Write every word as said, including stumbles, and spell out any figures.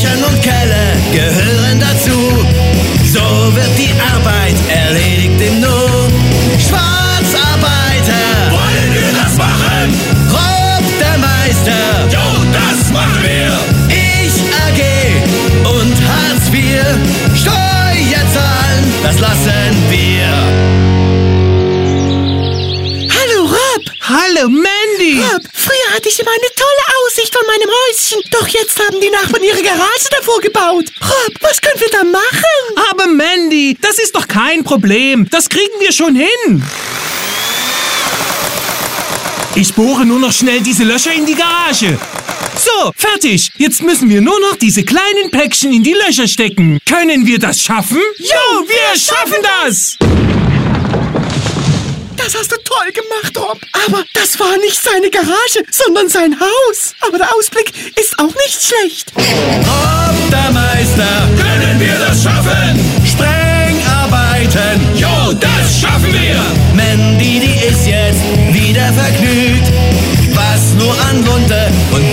Löchern und Keller gehören dazu. So wird die Arbeit erledigt im Nu. Schwarzarbeiter, wollen wir das machen? Rob der Meister, Jo, das machen wir. ich A G und Hartz vier. Steuer zahlen, das lassen wir. Hallo, Rob. Hallo, Mandy. Rob, früher hatte ich immer eine tolle Aussicht von meinem Häuschen. Doch jetzt haben die Nachbarn ihre Garage davor gebaut. Rob, was können wir da machen? Aber Mandy, das ist doch kein Problem. Das kriegen wir schon hin. Ich bohre nur noch schnell diese Löcher in die Garage. So, fertig. Jetzt müssen wir nur noch diese kleinen Päckchen in die Löcher stecken. Können wir das schaffen? Jo, wir schaffen das! Das hast du toll gemacht, Rob. Aber das war nicht seine Garage, sondern sein Haus. Aber der Ausblick ist auch nicht schlecht. Rob der Meister, Können wir das schaffen? Sprengarbeiten. Jo, das schaffen wir. Mandy, die ist jetzt wieder vergnügt. Was nur an Lunte und